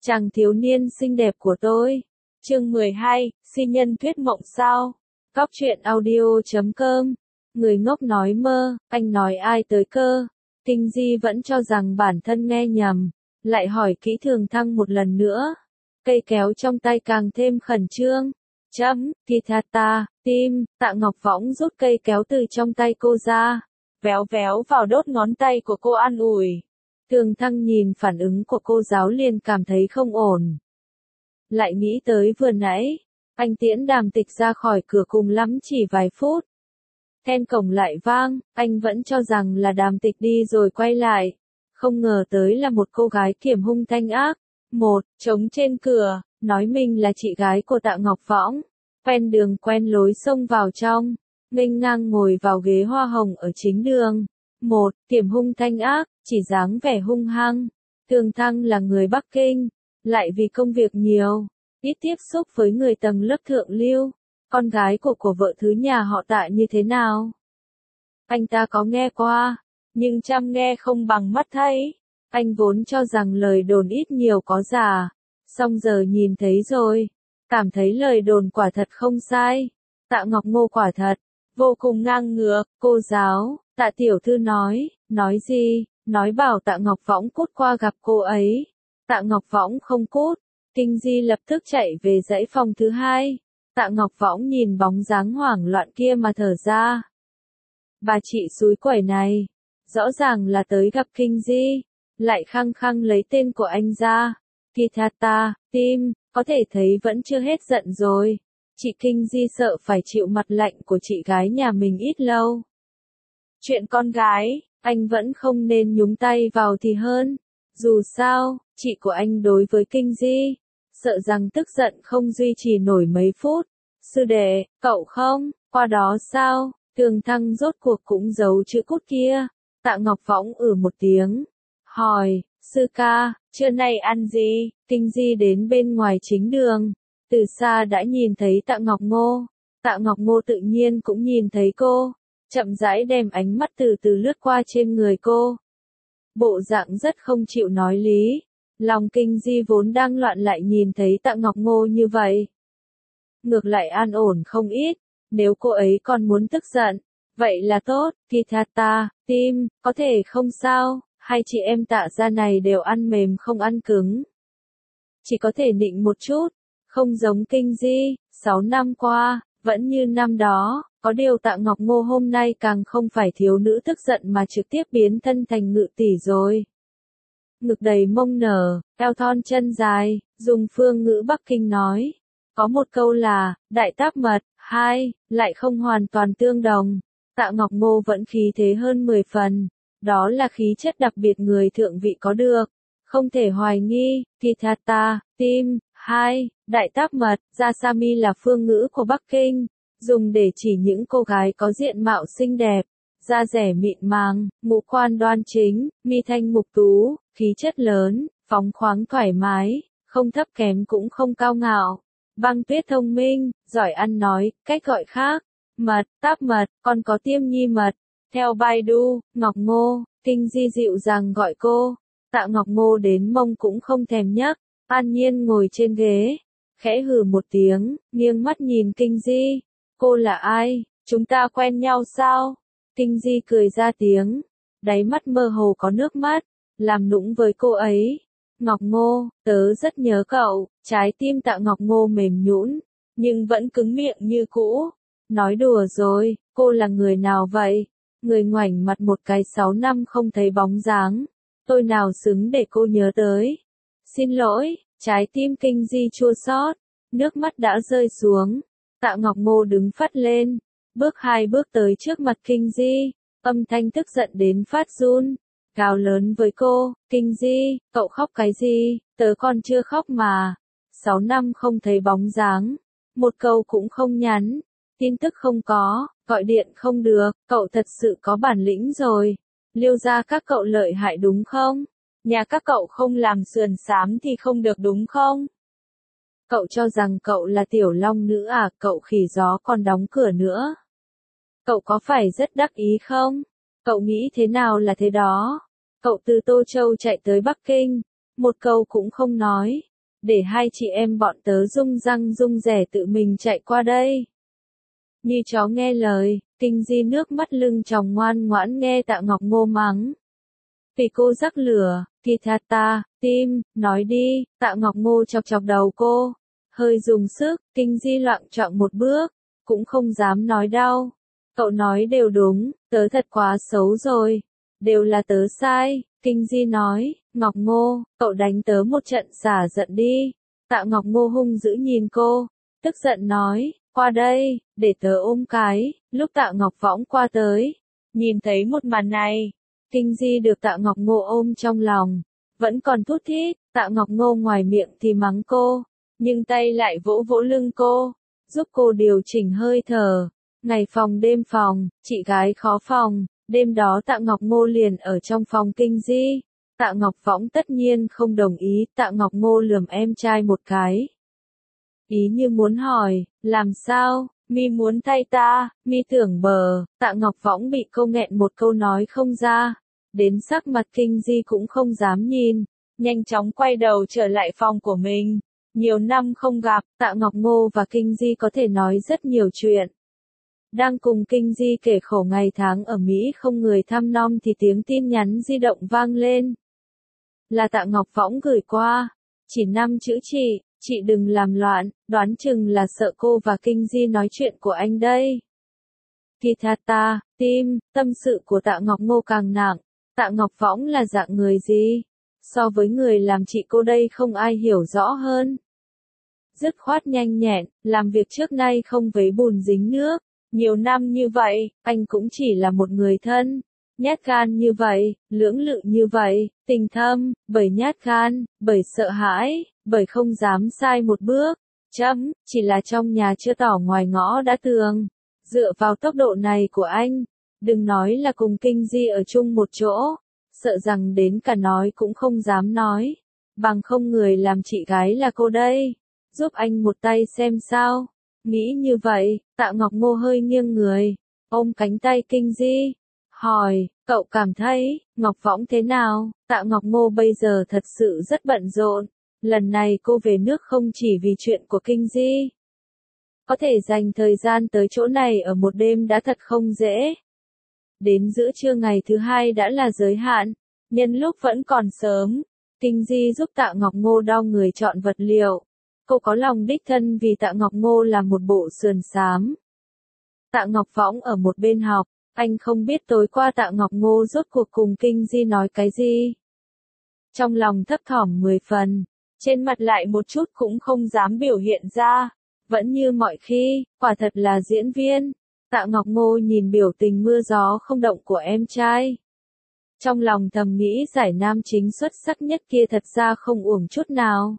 Chàng thiếu niên xinh đẹp của tôi. Chương 12, si nhân thuyết mộng sao? Cóc truyện audio.com. Người ngốc nói mơ, anh nói ai tới cơ? Kinh Di vẫn cho rằng bản thân nghe nhầm, lại hỏi kỹ Thường Thăng một lần nữa. Cây kéo trong tay càng thêm khẩn trương. Thithata, tim, Tạ Ngọc Võng rút cây kéo từ trong tay cô ra, véo véo vào đốt ngón tay của cô an ủi. Thường Thăng nhìn phản ứng của cô giáo liền cảm thấy không ổn. Lại nghĩ tới vừa nãy, anh tiễn Đàm Tịch ra khỏi cửa cùng lắm chỉ vài phút. Then cổng lại vang, anh vẫn cho rằng là Đàm Tịch đi rồi quay lại. Không ngờ tới là một cô gái kiềm hung thanh ác. Trống trên cửa, nói mình là chị gái của Tạ Ngọc Võng. Quen đường quen lối xông vào trong, nghênh ngang ngồi vào ghế hoa hồng ở chính đường. Tiềm hung thanh ác, chỉ dáng vẻ hung hăng. Thường Thăng là người Bắc Kinh, lại vì công việc nhiều, ít tiếp xúc với người tầng lớp thượng lưu. Con gái của vợ thứ nhà họ Tạ như thế nào? Anh ta có nghe qua, nhưng chăm nghe không bằng mắt thấy. Anh vốn cho rằng lời đồn ít nhiều có giả, song giờ nhìn thấy rồi, cảm thấy lời đồn quả thật không sai. Tạ Ngọc Ngô quả thật vô cùng ngang ngược. Cô giáo, Tạ tiểu thư nói gì? Nói bảo Tạ Ngọc Võng cút qua gặp cô ấy. Tạ Ngọc Võng không cút. Kinh Di lập tức chạy về dãy phòng thứ hai. Tạ Ngọc Võng nhìn bóng dáng hoảng loạn kia mà thở ra. Bà chị xúi quẩy này, rõ ràng là tới gặp Kinh Di, lại khăng khăng lấy tên của anh ra. Thithata, tim, có thể thấy vẫn chưa hết giận rồi. Chị Kinh Di sợ phải chịu mặt lạnh của chị gái nhà mình ít lâu. Chuyện con gái, anh vẫn không nên nhúng tay vào thì hơn. Dù sao, chị của anh đối với Kinh Di, sợ rằng tức giận không duy trì nổi mấy phút. Sư đệ, cậu không, qua đó sao? Thường Thăng rốt cuộc cũng giấu chữ cút kia. Tạ Ngọc Võng một tiếng, hỏi, sư ca, trưa nay ăn gì? Kinh Di đến bên ngoài chính đường, từ xa đã nhìn thấy Tạ Ngọc Ngô. Tạ Ngọc Ngô tự nhiên cũng nhìn thấy cô, chậm rãi đem ánh mắt từ từ lướt qua trên người cô. Bộ dạng rất không chịu nói lý. Lòng Kinh Di vốn đang loạn lại nhìn thấy Tạ Ngọc Ngô như vậy, ngược lại an ổn không ít. Nếu cô ấy còn muốn tức giận, vậy là tốt. Thithata, tim, có thể không sao, hai chị em Tạ gia này đều ăn mềm không ăn cứng. Chỉ có thể nịnh một chút, không giống Kinh Di, 6 năm qua, vẫn như năm đó. Có điều Tạ Ngọc Ngô hôm nay càng không phải thiếu nữ tức giận mà trực tiếp biến thân thành ngự tỷ rồi. Ngực đầy mông nở, eo thon chân dài, dùng phương ngữ Bắc Kinh nói. Có một câu là, đại táp mật, hai, lại không hoàn toàn tương đồng. Tạ Ngọc Ngô vẫn khí thế hơn 10 phần. Đó là khí chất đặc biệt người thượng vị có được. Không thể hoài nghi. Thithata, tim, hai, đại táp mật, Jasami là phương ngữ của Bắc Kinh, dùng để chỉ những cô gái có diện mạo xinh đẹp, da dẻ mịn màng, ngũ quan đoan chính, mi thanh mục tú, khí chất lớn, phóng khoáng thoải mái, không thấp kém cũng không cao ngạo. Băng Tuyết thông minh, giỏi ăn nói, cách gọi khác. Mật, táp mật, còn có Tiêm Nhi mật. Theo Baidu, Ngọc Ngô, Kinh Di dịu dàng gọi cô. Tạ Ngọc Ngô đến mông cũng không thèm nhắc, an nhiên ngồi trên ghế, khẽ hừ một tiếng, nghiêng mắt nhìn Kinh Di. Cô là ai? Chúng ta quen nhau sao? Kinh Di cười ra tiếng, đáy mắt mơ hồ có nước mắt, làm nũng với cô ấy. Ngọc Ngô, tớ rất nhớ cậu. Trái tim Tạ Ngọc Ngô mềm nhũn, nhưng vẫn cứng miệng như cũ. Nói đùa rồi, cô là người nào vậy? Người ngoảnh mặt một cái 6 năm không thấy bóng dáng. Tôi nào xứng để cô nhớ tới? Xin lỗi, trái tim Kinh Di chua xót, nước mắt đã rơi xuống. Tạ Ngọc Ngô đứng phắt lên, bước 2 bước tới trước mặt Kinh Di, âm thanh tức giận đến phát run. Gào lớn với cô, Kinh Di, cậu khóc cái gì? Tớ còn chưa khóc mà. 6 năm không thấy bóng dáng, một câu cũng không nhắn, tin tức không có, gọi điện không được, cậu thật sự có bản lĩnh rồi. Liêu gia các cậu lợi hại đúng không? Nhà các cậu không làm sườn xám thì không được đúng không? Cậu cho rằng cậu là tiểu long nữ à? Cậu khỉ gió còn đóng cửa nữa. Cậu có phải rất đắc ý không? Cậu nghĩ thế nào là thế đó? Cậu từ Tô Châu chạy tới Bắc Kinh, một câu cũng không nói, để hai chị em bọn tớ rung răng rung rẻ tự mình chạy qua đây. Như chó nghe lời, Kinh Di nước mắt lưng tròng ngoan ngoãn nghe Tạ Ngọc Ngô mắng. Vì cô rắc lửa, Thithata, tim, nói đi, Tạ Ngọc Ngô chọc chọc đầu cô. Hơi dùng sức, Kinh Di loạng choạng một bước, cũng không dám nói đau. Cậu nói đều đúng, tớ thật quá xấu rồi. Đều là tớ sai, Kinh Di nói, Ngọc Ngô, cậu đánh tớ một trận xả giận đi. Tạ Ngọc Ngô hung dữ nhìn cô, tức giận nói, qua đây, để tớ ôm cái. Lúc Tạ Ngọc Võng qua tới, nhìn thấy một màn này, Kinh Di được Tạ Ngọc Ngô ôm trong lòng, vẫn còn thút thít. Tạ Ngọc Ngô ngoài miệng thì mắng cô, nhưng tay lại vỗ vỗ lưng cô, giúp cô điều chỉnh hơi thở. Ngày phòng đêm phòng, chị gái khó phòng. Đêm đó Tạ Ngọc Ngô liền ở trong phòng Kinh Di. Tạ Ngọc Võng tất nhiên không đồng ý. Tạ Ngọc Ngô lườm em trai một cái, ý như muốn hỏi, làm sao, mi muốn thay ta, mi tưởng bờ. Tạ Ngọc Võng bị cô nghẹn một câu nói không ra, đến sắc mặt Kinh Di cũng không dám nhìn, nhanh chóng quay đầu trở lại phòng của mình. Nhiều năm không gặp, Tạ Ngọc Ngô và Kinh Di có thể nói rất nhiều chuyện. Đang cùng Kinh Di kể khổ ngày tháng ở Mỹ không người thăm nom thì tiếng tin nhắn di động vang lên. Là Tạ Ngọc Võng gửi qua, chỉ 5 chữ chị đừng làm loạn, đoán chừng là sợ cô và Kinh Di nói chuyện của anh đây. Thithata, tim, tâm sự của Tạ Ngọc Ngô càng nặng. Tạ Ngọc Võng là dạng người gì? So với người làm chị cô đây không ai hiểu rõ hơn. Dứt khoát nhanh nhẹn, làm việc trước nay không vấy bùn dính nước. Nhiều năm như vậy, anh cũng chỉ là một người thân. Nhát gan như vậy, lưỡng lự như vậy, tình thâm, bởi nhát gan, bởi sợ hãi, bởi không dám sai một bước. Chỉ là trong nhà chưa tỏ ngoài ngõ đã tường. Dựa vào tốc độ này của anh, đừng nói là cùng Kinh Di ở chung một chỗ, sợ rằng đến cả nói cũng không dám nói. Bằng không người làm chị gái là cô đây, giúp anh một tay xem sao. Nghĩ như vậy, Tạ Ngọc Ngô hơi nghiêng người, ôm cánh tay Kinh Di, hỏi, cậu cảm thấy, Ngọc Võng thế nào? Tạ Ngọc Ngô bây giờ thật sự rất bận rộn, lần này cô về nước không chỉ vì chuyện của Kinh Di. Có thể dành thời gian tới chỗ này ở một đêm đã thật không dễ. Đến giữa trưa ngày thứ hai đã là giới hạn, nhân lúc vẫn còn sớm, Kinh Di giúp Tạ Ngọc Ngô đo người chọn vật liệu. Cô có lòng đích thân vì Tạ Ngọc Ngô là một bộ sườn xám. Tạ Ngọc Võng ở một bên học, anh không biết tối qua Tạ Ngọc Ngô rốt cuộc cùng Kinh Di nói cái gì. Trong lòng thấp thỏm 10 phần, trên mặt lại một chút cũng không dám biểu hiện ra, vẫn như mọi khi, quả thật là diễn viên. Tạ Ngọc Ngô nhìn biểu tình mưa gió không động của em trai. Trong lòng thầm nghĩ giải nam chính xuất sắc nhất kia thật ra không uổng chút nào.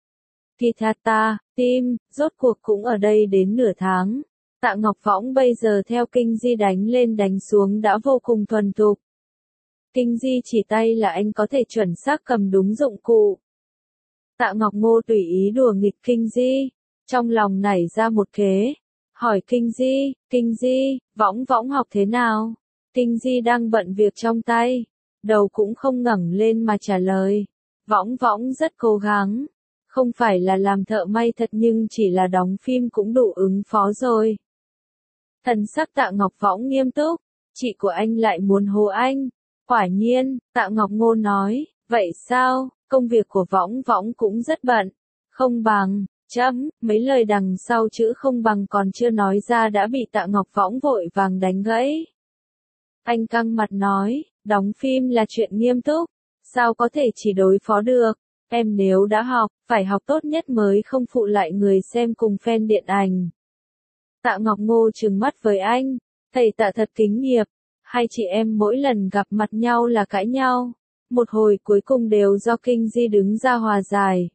Thithata, tim, rốt cuộc cũng ở đây đến nửa tháng. Tạ Ngọc Võng bây giờ theo Kinh Di đánh lên đánh xuống đã vô cùng thuần thục. Kinh Di chỉ tay là anh có thể chuẩn xác cầm đúng dụng cụ. Tạ Ngọc Ngô tùy ý đùa nghịch Kinh Di, trong lòng nảy ra một kế. Hỏi Kinh Di, Võng học thế nào? Kinh Di đang bận việc trong tay, đầu cũng không ngẩng lên mà trả lời. Võng rất cố gắng. Không phải là làm thợ may thật nhưng chỉ là đóng phim cũng đủ ứng phó rồi. Thần sắc Tạ Ngọc Võng nghiêm túc, chị của anh lại muốn hô anh. Quả nhiên, Tạ Ngọc Ngô nói, vậy sao, công việc của Võng cũng rất bận. Không bằng, mấy lời đằng sau chữ không bằng còn chưa nói ra đã bị Tạ Ngọc Võng vội vàng đánh gãy. Anh căng mặt nói, đóng phim là chuyện nghiêm túc, sao có thể chỉ đối phó được. Em nếu đã học, phải học tốt nhất mới không phụ lại người xem cùng fan điện ảnh. Tạ Ngọc Ngô trừng mắt với anh, thầy Tạ thật kính nghiệp, hai chị em mỗi lần gặp mặt nhau là cãi nhau, một hồi cuối cùng đều do Kinh Di đứng ra hòa giải.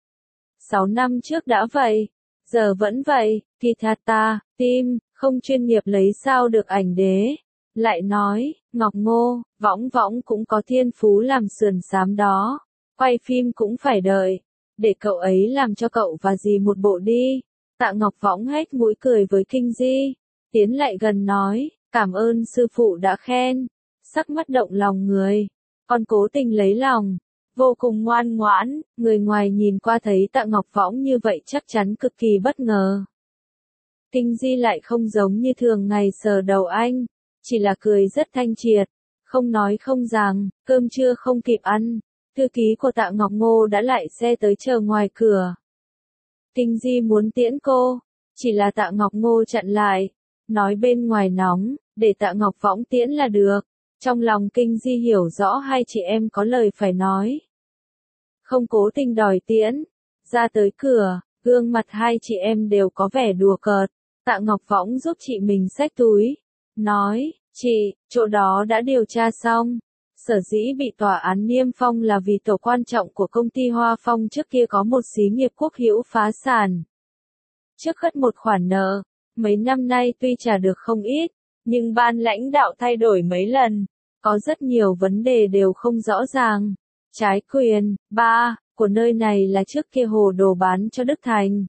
6 năm trước đã vậy, giờ vẫn vậy, Thithata, tim, không chuyên nghiệp lấy sao được ảnh đế. Lại nói, Ngọc Ngô, Võng cũng có thiên phú làm sườn xám đó. Quay phim cũng phải đợi, để cậu ấy làm cho cậu và dì một bộ đi. Tạ Ngọc Võng hét mũi cười với Kinh Di, tiến lại gần nói, cảm ơn sư phụ đã khen, sắc mắt động lòng người, con cố tình lấy lòng, vô cùng ngoan ngoãn, người ngoài nhìn qua thấy Tạ Ngọc Võng như vậy chắc chắn cực kỳ bất ngờ. Kinh Di lại không giống như thường ngày sờ đầu anh, chỉ là cười rất thanh triệt, không nói không rằng, cơm trưa không kịp ăn, thư ký của Tạ Ngọc Ngô đã lại xe tới chờ ngoài cửa. Kinh Di muốn tiễn cô, chỉ là Tạ Ngọc Ngô chặn lại, nói bên ngoài nóng, để Tạ Ngọc Võng tiễn là được. Trong lòng Kinh Di hiểu rõ hai chị em có lời phải nói. Không cố tình đòi tiễn, ra tới cửa, gương mặt hai chị em đều có vẻ đùa cợt. Tạ Ngọc Võng giúp chị mình xách túi, nói, chị, chỗ đó đã điều tra xong. Sở dĩ bị tòa án niêm phong là vì tổ quan trọng của công ty Hoa Phong trước kia có một xí nghiệp quốc hữu phá sản. Trước khất một khoản nợ, mấy năm nay tuy trả được không ít, nhưng ban lãnh đạo thay đổi mấy lần, có rất nhiều vấn đề đều không rõ ràng. Trái quyền, của nơi này là trước kia hồ đồ bán cho Đức Thành.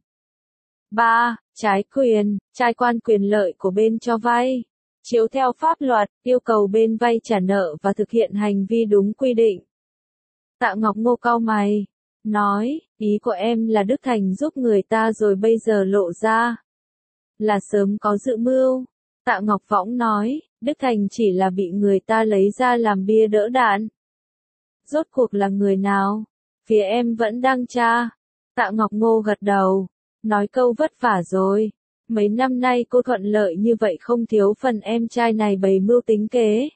Trái quyền, trai quan quyền lợi của bên cho vay. Chiếu theo pháp luật, yêu cầu bên vay trả nợ và thực hiện hành vi đúng quy định. Tạ Ngọc Ngô cau mày, nói, ý của em là Đức Thành giúp người ta rồi bây giờ lộ ra. Là sớm có dự mưu. Tạ Ngọc Võng nói, Đức Thành chỉ là bị người ta lấy ra làm bia đỡ đạn. Rốt cuộc là người nào? Phía em vẫn đang tra. Tạ Ngọc Ngô gật đầu, nói câu vất vả rồi. Mấy năm nay cô thuận lợi như vậy không thiếu phần em trai này bày mưu tính kế.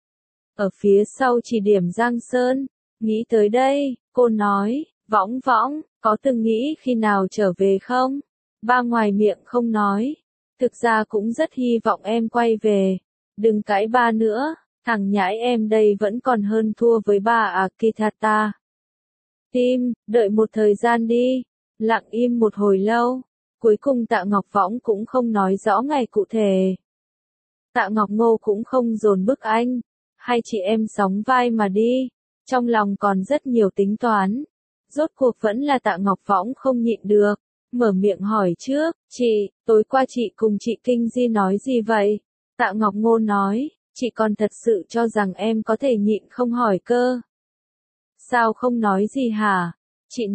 Ở phía sau chỉ điểm Giang Sơn, nghĩ tới đây, cô nói, Võng, có từng nghĩ khi nào trở về không? Ba ngoài miệng không nói, thực ra cũng rất hy vọng em quay về. Đừng cãi ba nữa, thằng nhãi em đây vẫn còn hơn thua với ba Akitata. Tim, đợi một thời gian đi, lặng im một hồi lâu. Cuối cùng Tạ Ngọc Võng cũng không nói rõ ngày cụ thể. Tạ Ngọc Ngô cũng không dồn bức anh. Hai chị em sóng vai mà đi. Trong lòng còn rất nhiều tính toán. Rốt cuộc vẫn là Tạ Ngọc Võng không nhịn được. Mở miệng hỏi trước, chị, tối qua chị cùng chị Kinh Di nói gì vậy? Tạ Ngọc Ngô nói, chị còn thật sự cho rằng em có thể nhịn không hỏi cơ. Sao không nói gì hả? Chị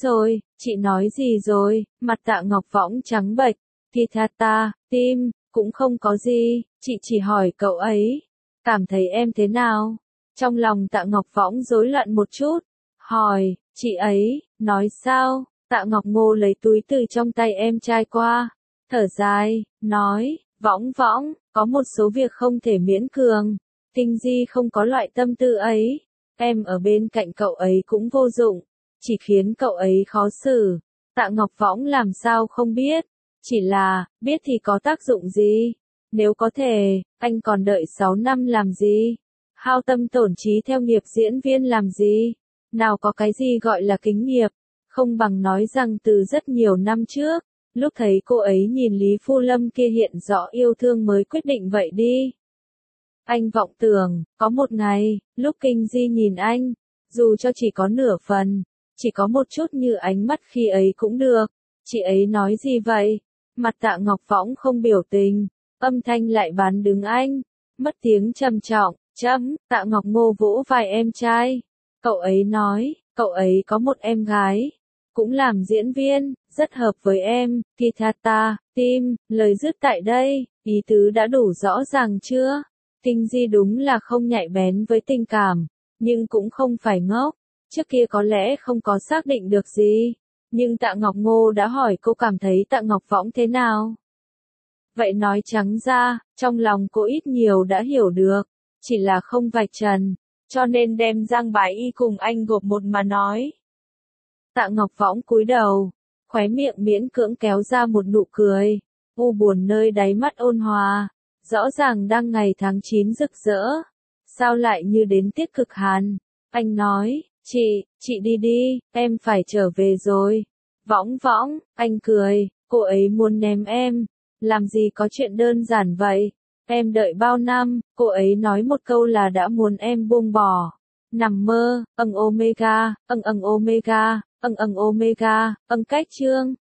nói gì rồi? Mặt Tạ Ngọc Võng trắng bệch, Kitata, tim, cũng không có gì, chị chỉ hỏi cậu ấy, cảm thấy em thế nào? Trong lòng Tạ Ngọc Võng rối loạn một chút, hỏi, chị ấy, nói sao? Tạ Ngọc Ngô lấy túi từ trong tay em trai qua, thở dài, nói, Võng, có một số việc không thể miễn cường, Kinh Di không có loại tâm tư ấy, em ở bên cạnh cậu ấy cũng vô dụng. Chỉ khiến cậu ấy khó xử. Tạ Ngọc Võng làm sao không biết. Chỉ là, biết thì có tác dụng gì. Nếu có thể, anh còn đợi 6 năm làm gì? Hao tâm tổn trí theo nghiệp diễn viên làm gì? Nào có cái gì gọi là kính nghiệp? Không bằng nói rằng từ rất nhiều năm trước, lúc thấy cô ấy nhìn Lý Phu Lâm kia hiện rõ yêu thương mới quyết định vậy đi. Anh vọng tưởng, có một ngày, lúc Kinh Di nhìn anh, dù cho chỉ có nửa phần, chỉ có một chút như ánh mắt khi ấy cũng được. Chị ấy nói gì vậy? Mặt Tạ Ngọc Võng không biểu tình, âm thanh lại bán đứng anh. Mất tiếng trầm trọng, Tạ Ngọc Ngô vỗ vai em trai. Cậu ấy nói, cậu ấy có một em gái, cũng làm diễn viên, rất hợp với em, Kitata, tim, lời dứt tại đây, ý tứ đã đủ rõ ràng chưa? Kinh Di đúng là không nhạy bén với tình cảm, nhưng cũng không phải ngốc. Trước kia có lẽ không có xác định được gì, nhưng Tạ Ngọc Ngô đã hỏi cô cảm thấy Tạ Ngọc Võng thế nào. Vậy nói trắng ra, trong lòng cô ít nhiều đã hiểu được, chỉ là không vạch trần, cho nên đem Giang Bái Y cùng anh gộp một mà nói. Tạ Ngọc Võng cúi đầu, khóe miệng miễn cưỡng kéo ra một nụ cười, u buồn nơi đáy mắt ôn hòa, rõ ràng đang ngày tháng 9 rực rỡ, sao lại như đến tiết cực hàn. Anh nói, chị đi, em phải trở về rồi. Võng, anh cười, cô ấy muốn ném em, làm gì có chuyện đơn giản vậy. Em đợi bao năm, cô ấy nói một câu là đã muốn em buông bỏ. Nằm mơ, Omega, Omega, cách chương.